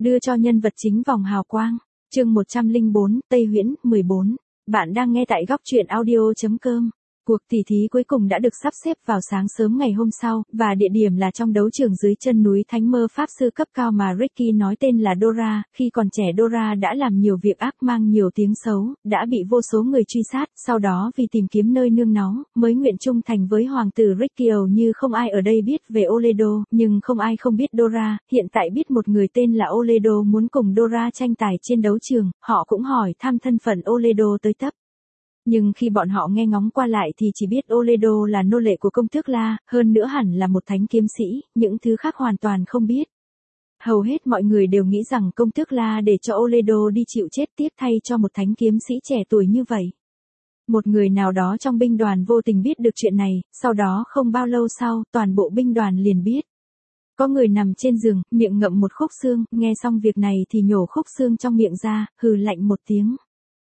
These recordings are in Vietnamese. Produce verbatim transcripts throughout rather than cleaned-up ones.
đưa cho nhân vật chính vòng hào quang. Chương một trăm lẻ bốn, Tây Huyễn, mười bốn. Bạn đang nghe tại góc truyện audio chấm com. Cuộc tỉ thí cuối cùng đã được sắp xếp vào sáng sớm ngày hôm sau, và địa điểm là trong đấu trường dưới chân núi Thánh Mơ Pháp Sư cấp cao mà Ricky nói tên là Dora. Khi còn trẻ Dora đã làm nhiều việc ác mang nhiều tiếng xấu, đã bị vô số người truy sát, sau đó vì tìm kiếm nơi nương náu, mới nguyện trung thành với hoàng tử Ricky. Hầu như không ai ở đây biết về Oledo, nhưng không ai không biết Dora. Hiện tại biết một người tên là Oledo muốn cùng Dora tranh tài trên đấu trường, họ cũng hỏi thăm thân phận Oledo tới tấp. Nhưng khi bọn họ nghe ngóng qua lại thì chỉ biết Oledo là nô lệ của công tước La, hơn nữa hẳn là một thánh kiếm sĩ, những thứ khác hoàn toàn không biết. Hầu hết mọi người đều nghĩ rằng công tước La để cho Oledo đi chịu chết tiếp thay cho một thánh kiếm sĩ trẻ tuổi như vậy. Một người nào đó trong binh đoàn vô tình biết được chuyện này, sau đó không bao lâu sau, toàn bộ binh đoàn liền biết. Có người nằm trên giường, miệng ngậm một khúc xương, nghe xong việc này thì nhổ khúc xương trong miệng ra, hừ lạnh một tiếng.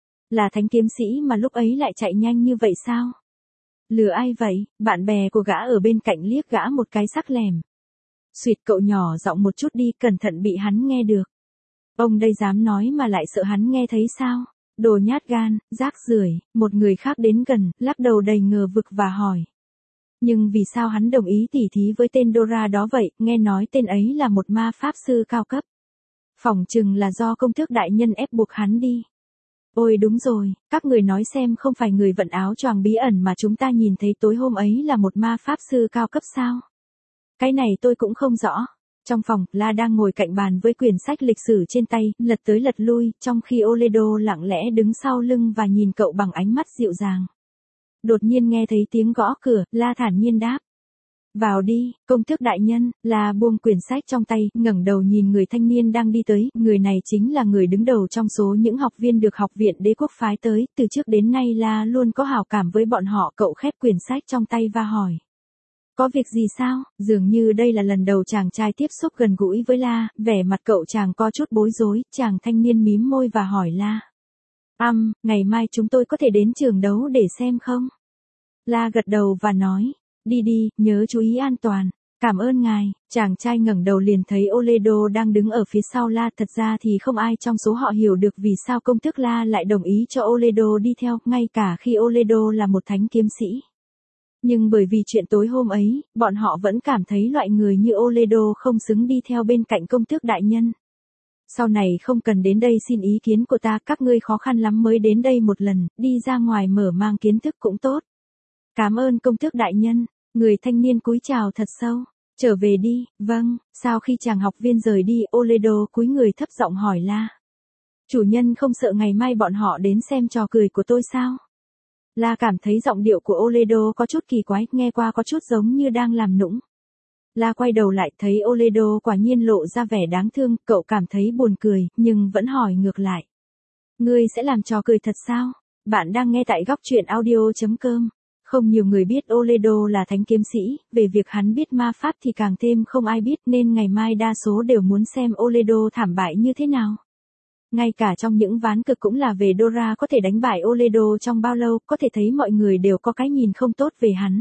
Là thánh kiếm sĩ mà lúc ấy lại chạy nhanh như vậy sao? Lừa ai vậy? Bạn bè của gã ở bên cạnh liếc gã một cái sắc lẻm. Xuyệt, cậu nhỏ giọng một chút đi, cẩn thận bị hắn nghe được. Ông đây dám nói mà lại sợ hắn nghe thấy sao? Đồ nhát gan, rác rưởi. Một người khác đến gần, lắc đầu đầy ngờ vực và hỏi. Nhưng vì sao hắn đồng ý tỉ thí với tên Dora đó vậy? Nghe nói tên ấy là một ma pháp sư cao cấp. Phỏng chừng là do công tước đại nhân ép buộc hắn đi. Ôi đúng rồi, các người nói xem, không phải người vận áo choàng bí ẩn mà chúng ta nhìn thấy tối hôm ấy là một ma pháp sư cao cấp sao? Cái này tôi cũng không rõ. Trong phòng, La đang ngồi cạnh bàn với quyển sách lịch sử trên tay, lật tới lật lui, trong khi Oledo lặng lẽ đứng sau lưng và nhìn cậu bằng ánh mắt dịu dàng. Đột nhiên nghe thấy tiếng gõ cửa, La thản nhiên đáp. Vào đi, công tước đại nhân. La buông quyển sách trong tay, ngẩng đầu nhìn người thanh niên đang đi tới. Người này chính là người đứng đầu trong số những học viên được học viện đế quốc phái tới. Từ trước đến nay La luôn có hảo cảm với bọn họ. Cậu khép quyển sách trong tay và hỏi. Có việc gì sao? Dường như đây là lần đầu chàng trai tiếp xúc gần gũi với La. Vẻ mặt cậu chàng có chút bối rối. Chàng thanh niên mím môi và hỏi La. Ừm, ngày mai chúng tôi có thể đến trường đấu để xem không? La gật đầu và nói. Đi đi, nhớ chú ý an toàn. Cảm ơn ngài. Chàng trai ngẩng đầu liền thấy Oledo đang đứng ở phía sau La. Thật ra thì không ai trong số họ hiểu được vì sao công tước La lại đồng ý cho Oledo đi theo, ngay cả khi Oledo là một thánh kiếm sĩ. Nhưng bởi vì chuyện tối hôm ấy, bọn họ vẫn cảm thấy loại người như Oledo không xứng đi theo bên cạnh công tước đại nhân. Sau này không cần đến đây xin ý kiến của ta, các ngươi khó khăn lắm mới đến đây một lần, đi ra ngoài mở mang kiến thức cũng tốt. Cảm ơn công tước đại nhân. Người thanh niên cúi chào thật sâu. Trở về đi. Vâng. Sau khi chàng học viên rời đi, Oledo cúi người thấp giọng hỏi La. Chủ nhân không sợ ngày mai bọn họ đến xem trò cười của tôi sao? La cảm thấy giọng điệu của Oledo có chút kỳ quái, nghe qua có chút giống như đang làm nũng. La quay đầu lại thấy Oledo quả nhiên lộ ra vẻ đáng thương, cậu cảm thấy buồn cười, nhưng vẫn hỏi ngược lại. Ngươi sẽ làm trò cười thật sao? Bạn đang nghe tại góc truyện audio chấm com. Không nhiều người biết Oledo là thánh kiếm sĩ, về việc hắn biết ma pháp thì càng thêm không ai biết, nên ngày mai đa số đều muốn xem Oledo thảm bại như thế nào. Ngay cả trong những ván cực cũng là về Dora có thể đánh bại Oledo trong bao lâu, có thể thấy mọi người đều có cái nhìn không tốt về hắn.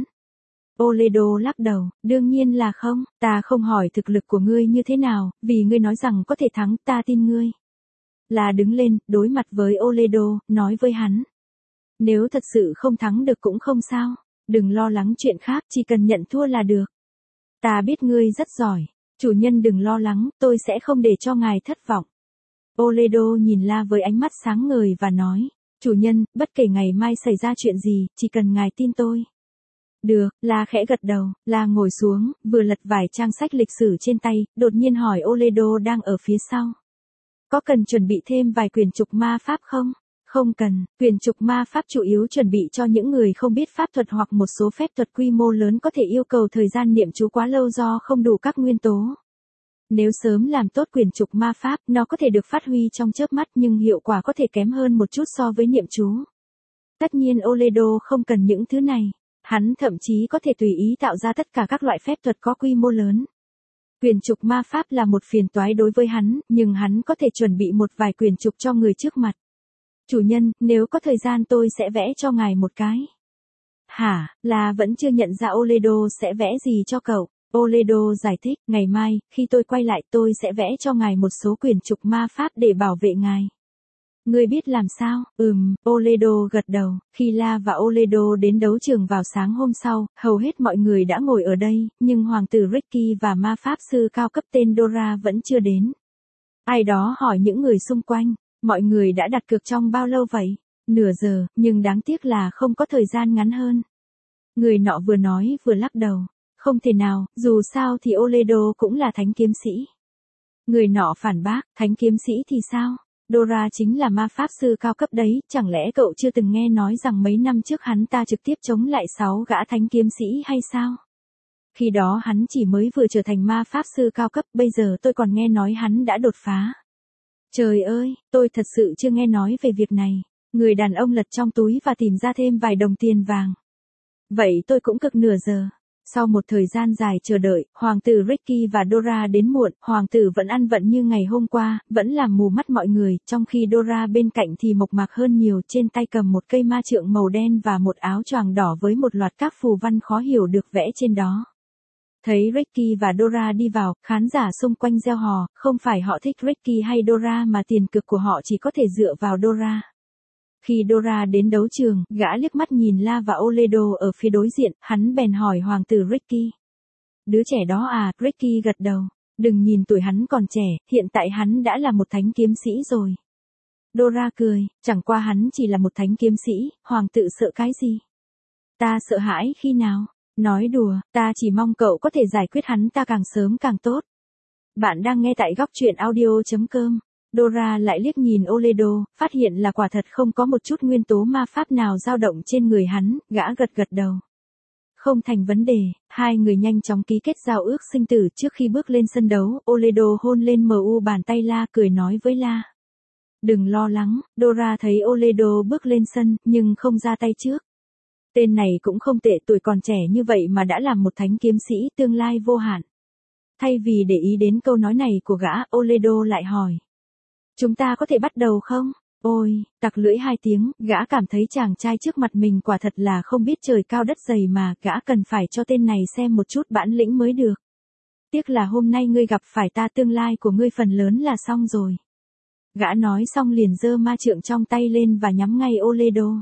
Oledo lắc đầu, đương nhiên là không, ta không hỏi thực lực của ngươi như thế nào, vì ngươi nói rằng có thể thắng, ta tin ngươi. Là đứng lên, đối mặt với Oledo, nói với hắn. Nếu thật sự không thắng được cũng không sao, đừng lo lắng chuyện khác, chỉ cần nhận thua là được. Ta biết ngươi rất giỏi, chủ nhân đừng lo lắng, tôi sẽ không để cho ngài thất vọng. Oledo nhìn La với ánh mắt sáng ngời và nói, chủ nhân, bất kể ngày mai xảy ra chuyện gì, chỉ cần ngài tin tôi. Được, La khẽ gật đầu, La ngồi xuống, vừa lật vài trang sách lịch sử trên tay, đột nhiên hỏi Oledo đang ở phía sau. Có cần chuẩn bị thêm vài quyển trục ma pháp không? Không cần, quyển trục ma pháp chủ yếu chuẩn bị cho những người không biết pháp thuật hoặc một số phép thuật quy mô lớn có thể yêu cầu thời gian niệm chú quá lâu do không đủ các nguyên tố. Nếu sớm làm tốt quyển trục ma pháp, nó có thể được phát huy trong chớp mắt nhưng hiệu quả có thể kém hơn một chút so với niệm chú. Tất nhiên Oledo không cần những thứ này. Hắn thậm chí có thể tùy ý tạo ra tất cả các loại phép thuật có quy mô lớn. Quyển trục ma pháp là một phiền toái đối với hắn, nhưng hắn có thể chuẩn bị một vài quyển trục cho người trước mặt. Chủ nhân, nếu có thời gian tôi sẽ vẽ cho ngài một cái. Hả, là vẫn chưa nhận ra Oledo sẽ vẽ gì cho cậu. Oledo giải thích, ngày mai, khi tôi quay lại tôi sẽ vẽ cho ngài một số quyển trục ma pháp để bảo vệ ngài. Ngươi biết làm sao? Ừm, Oledo gật đầu. Khi La và Oledo đến đấu trường vào sáng hôm sau, hầu hết mọi người đã ngồi ở đây, nhưng hoàng tử Ricky và ma pháp sư cao cấp tên Dora vẫn chưa đến. Ai đó hỏi những người xung quanh, mọi người đã đặt cược trong bao lâu vậy? Nửa giờ, nhưng đáng tiếc là không có thời gian ngắn hơn. Người nọ vừa nói vừa lắc đầu. Không thể nào, dù sao thì Oledo cũng là thánh kiếm sĩ. Người nọ phản bác, thánh kiếm sĩ thì sao? Dora chính là ma pháp sư cao cấp đấy, chẳng lẽ cậu chưa từng nghe nói rằng mấy năm trước hắn ta trực tiếp chống lại sáu gã thánh kiếm sĩ hay sao? Khi đó hắn chỉ mới vừa trở thành ma pháp sư cao cấp, bây giờ tôi còn nghe nói hắn đã đột phá. Trời ơi, tôi thật sự chưa nghe nói về việc này. Người đàn ông lật trong túi và tìm ra thêm vài đồng tiền vàng. Vậy tôi cũng cực nửa giờ. Sau một thời gian dài chờ đợi, hoàng tử Ricky và Dora đến muộn, hoàng tử vẫn ăn vận như ngày hôm qua, vẫn làm mù mắt mọi người, trong khi Dora bên cạnh thì mộc mạc hơn nhiều, trên tay cầm một cây ma trượng màu đen và một áo choàng đỏ với một loạt các phù văn khó hiểu được vẽ trên đó. Thấy Ricky và Dora đi vào, khán giả xung quanh reo hò, không phải họ thích Ricky hay Dora mà tiền cược của họ chỉ có thể dựa vào Dora. Khi Dora đến đấu trường, gã liếc mắt nhìn La và Oledo ở phía đối diện, hắn bèn hỏi hoàng tử Ricky. Đứa trẻ đó à? Ricky gật đầu. Đừng nhìn tuổi hắn còn trẻ, hiện tại hắn đã là một thánh kiếm sĩ rồi. Dora cười, chẳng qua hắn chỉ là một thánh kiếm sĩ, hoàng tử sợ cái gì? Ta sợ hãi khi nào? Nói đùa, ta chỉ mong cậu có thể giải quyết hắn ta càng sớm càng tốt. Bạn đang nghe tại góc truyện audio chấm com. Dora lại liếc nhìn Oledo, phát hiện là quả thật không có một chút nguyên tố ma pháp nào dao động trên người hắn, gã gật gật đầu. Không thành vấn đề, hai người nhanh chóng ký kết giao ước sinh tử trước khi bước lên sân đấu, Oledo hôn lên mờ u bàn tay La cười nói với La. Đừng lo lắng, Dora thấy Oledo bước lên sân, nhưng không ra tay trước. Tên này cũng không tệ, tuổi còn trẻ như vậy mà đã làm một thánh kiếm sĩ tương lai vô hạn. Thay vì để ý đến câu nói này của gã, Oledo lại hỏi. Chúng ta có thể bắt đầu không? Ôi, tặc lưỡi hai tiếng, gã cảm thấy chàng trai trước mặt mình quả thật là không biết trời cao đất dày mà, gã cần phải cho tên này xem một chút bản lĩnh mới được. Tiếc là hôm nay ngươi gặp phải ta, tương lai của ngươi phần lớn là xong rồi. Gã nói xong liền giơ ma trượng trong tay lên và nhắm ngay Oledo.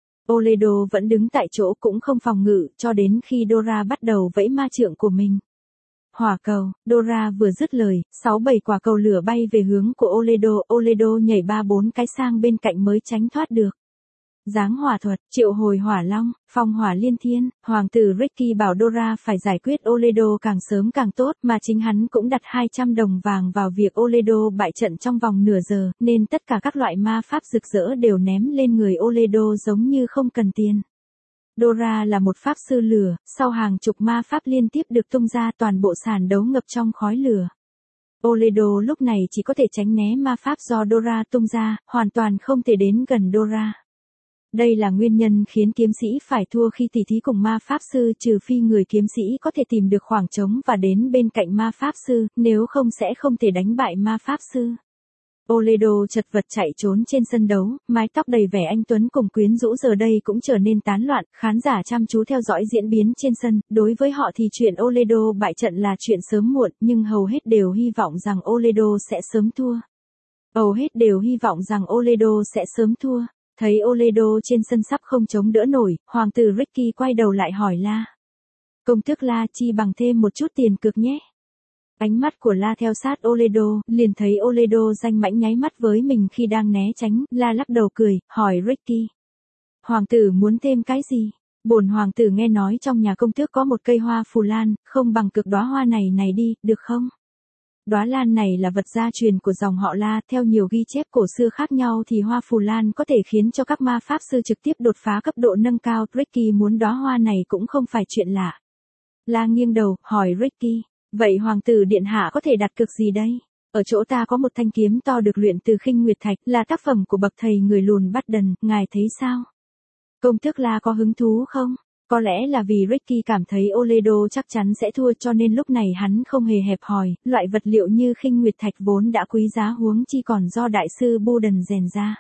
Oledo vẫn đứng tại chỗ cũng không phòng ngự, cho đến khi Dora bắt đầu vẫy ma trượng của mình. Hỏa cầu, Dora vừa dứt lời, sáu bảy quả cầu lửa bay về hướng của Oledo, Oledo nhảy ba bốn cái sang bên cạnh mới tránh thoát được. Giáng hỏa thuật, triệu hồi hỏa long, phong hỏa liên thiên, hoàng tử Ricky bảo Dora phải giải quyết Oledo càng sớm càng tốt, mà chính hắn cũng đặt hai trăm đồng vàng vào việc Oledo bại trận trong vòng nửa giờ, nên tất cả các loại ma pháp rực rỡ đều ném lên người Oledo giống như không cần tiền. Dora là một pháp sư lửa, sau hàng chục ma pháp liên tiếp được tung ra, toàn bộ sàn đấu ngập trong khói lửa. Oledo lúc này chỉ có thể tránh né ma pháp do Dora tung ra, hoàn toàn không thể đến gần Dora. Đây là nguyên nhân khiến kiếm sĩ phải thua khi tỉ thí cùng ma pháp sư, trừ phi người kiếm sĩ có thể tìm được khoảng trống và đến bên cạnh ma pháp sư, nếu không sẽ không thể đánh bại ma pháp sư. Oledo chật vật chạy trốn trên sân đấu, mái tóc đầy vẻ anh tuấn cùng quyến rũ giờ đây cũng trở nên tán loạn, khán giả chăm chú theo dõi diễn biến trên sân, đối với họ thì chuyện Oledo bại trận là chuyện sớm muộn, nhưng hầu hết đều hy vọng rằng Oledo sẽ sớm thua. Hầu hết đều hy vọng rằng Oledo sẽ sớm thua. Thấy Oledo trên sân sắp không chống đỡ nổi, hoàng tử Ricky quay đầu lại hỏi La. Công tước La, chi bằng thêm một chút tiền cược nhé. Ánh mắt của La theo sát Oledo, liền thấy Oledo danh mãnh nháy mắt với mình khi đang né tránh, La lắc đầu cười, hỏi Ricky. Hoàng tử muốn thêm cái gì? Bổn hoàng tử nghe nói trong nhà công tước có một cây hoa phù lan, không bằng cược đóa hoa này này đi, được không? Đóa lan này là vật gia truyền của dòng họ La, theo nhiều ghi chép cổ xưa khác nhau thì hoa phù lan có thể khiến cho các ma pháp sư trực tiếp đột phá cấp độ nâng cao, Ricky muốn đóa hoa này cũng không phải chuyện lạ. La nghiêng đầu, hỏi Ricky, vậy hoàng tử điện hạ có thể đặt cược gì đây? Ở chỗ ta có một thanh kiếm to được luyện từ khinh nguyệt thạch, là tác phẩm của bậc thầy người lùn Bắt Đần, ngài thấy sao? Công tước La có hứng thú không? Có lẽ là vì Ricky cảm thấy Oledo chắc chắn sẽ thua cho nên lúc này hắn không hề hẹp hòi, loại vật liệu như khinh nguyệt thạch vốn đã quý giá huống chi còn do đại sư Buden rèn ra.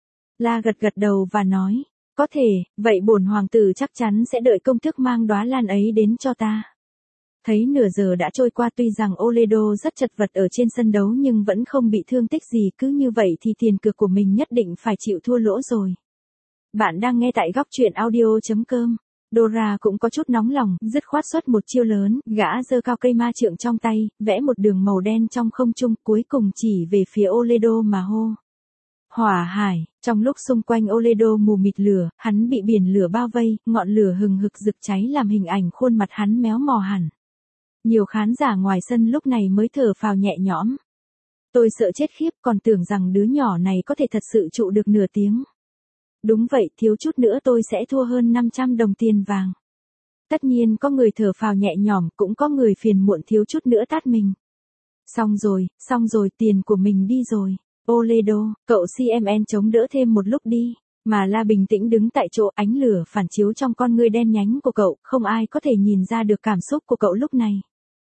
La gật gật đầu và nói, có thể, vậy bổn hoàng tử chắc chắn sẽ đợi công tước mang đóa lan ấy đến cho ta. Thấy nửa giờ đã trôi qua, tuy rằng Oledo rất chật vật ở trên sân đấu nhưng vẫn không bị thương tích gì, cứ như vậy thì tiền cược của mình nhất định phải chịu thua lỗ rồi. Bạn đang nghe tại góc truyện audio chấm com. Dora cũng có chút nóng lòng, dứt khoát xuất một chiêu lớn, gã giơ cao cây ma trượng trong tay, vẽ một đường màu đen trong không trung, cuối cùng chỉ về phía Oledo mà hô. Hỏa hải, trong lúc xung quanh Oledo mù mịt lửa, hắn bị biển lửa bao vây, ngọn lửa hừng hực rực cháy làm hình ảnh khuôn mặt hắn méo mò hẳn. Nhiều khán giả ngoài sân lúc này mới thở phào nhẹ nhõm. Tôi sợ chết khiếp, còn tưởng rằng đứa nhỏ này có thể thật sự trụ được nửa tiếng. Đúng vậy, thiếu chút nữa tôi sẽ thua hơn năm trăm đồng tiền vàng. Tất nhiên có người thở phào nhẹ nhõm, cũng có người phiền muộn thiếu chút nữa tát mình. Xong rồi, xong rồi, tiền của mình đi rồi. Oledo, cậu xê em en chống đỡ thêm một lúc đi. Mà La bình tĩnh đứng tại chỗ, ánh lửa phản chiếu trong con ngươi đen nhánh của cậu, không ai có thể nhìn ra được cảm xúc của cậu lúc này.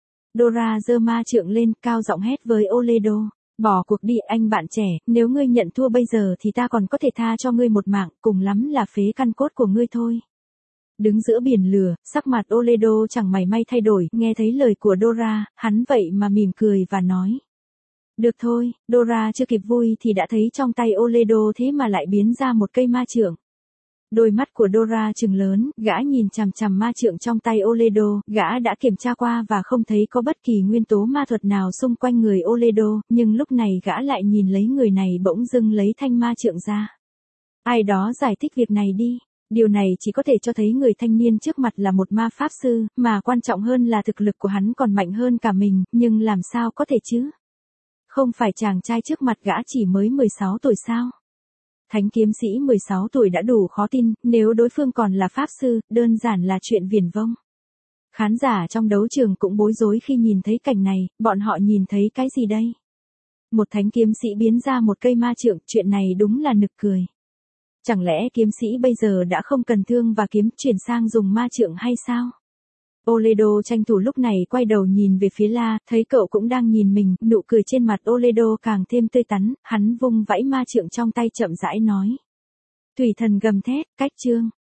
Dora giơ ma trượng lên, cao giọng hét với Oledo. Bỏ cuộc đi anh bạn trẻ, nếu ngươi nhận thua bây giờ thì ta còn có thể tha cho ngươi một mạng, cùng lắm là phế căn cốt của ngươi thôi. Đứng giữa biển lửa, sắc mặt Oledo chẳng mảy may thay đổi, nghe thấy lời của Dora, hắn vậy mà mỉm cười và nói. Được thôi, Dora chưa kịp vui thì đã thấy trong tay Oledo thế mà lại biến ra một cây ma trượng. Đôi mắt của Dora trừng lớn, gã nhìn chằm chằm ma trượng trong tay Oledo, gã đã kiểm tra qua và không thấy có bất kỳ nguyên tố ma thuật nào xung quanh người Oledo, nhưng lúc này gã lại nhìn lấy người này bỗng dưng lấy thanh ma trượng ra. Ai đó giải thích việc này đi. Điều này chỉ có thể cho thấy người thanh niên trước mặt là một ma pháp sư, mà quan trọng hơn là thực lực của hắn còn mạnh hơn cả mình, nhưng làm sao có thể chứ? Không phải chàng trai trước mặt gã chỉ mới mười sáu tuổi sao? Thánh kiếm sĩ mười sáu tuổi đã đủ khó tin, nếu đối phương còn là pháp sư, đơn giản là chuyện viển vông. Khán giả trong đấu trường cũng bối rối khi nhìn thấy cảnh này, bọn họ nhìn thấy cái gì đây? Một thánh kiếm sĩ biến ra một cây ma trượng, chuyện này đúng là nực cười. Chẳng lẽ kiếm sĩ bây giờ đã không cần thương và kiếm, chuyển sang dùng ma trượng hay sao? Oledo tranh thủ lúc này quay đầu nhìn về phía La, thấy cậu cũng đang nhìn mình, nụ cười trên mặt Oledo càng thêm tươi tắn, hắn vung vẫy ma trượng trong tay chậm rãi nói. Thủy thần gầm thét, cách chương.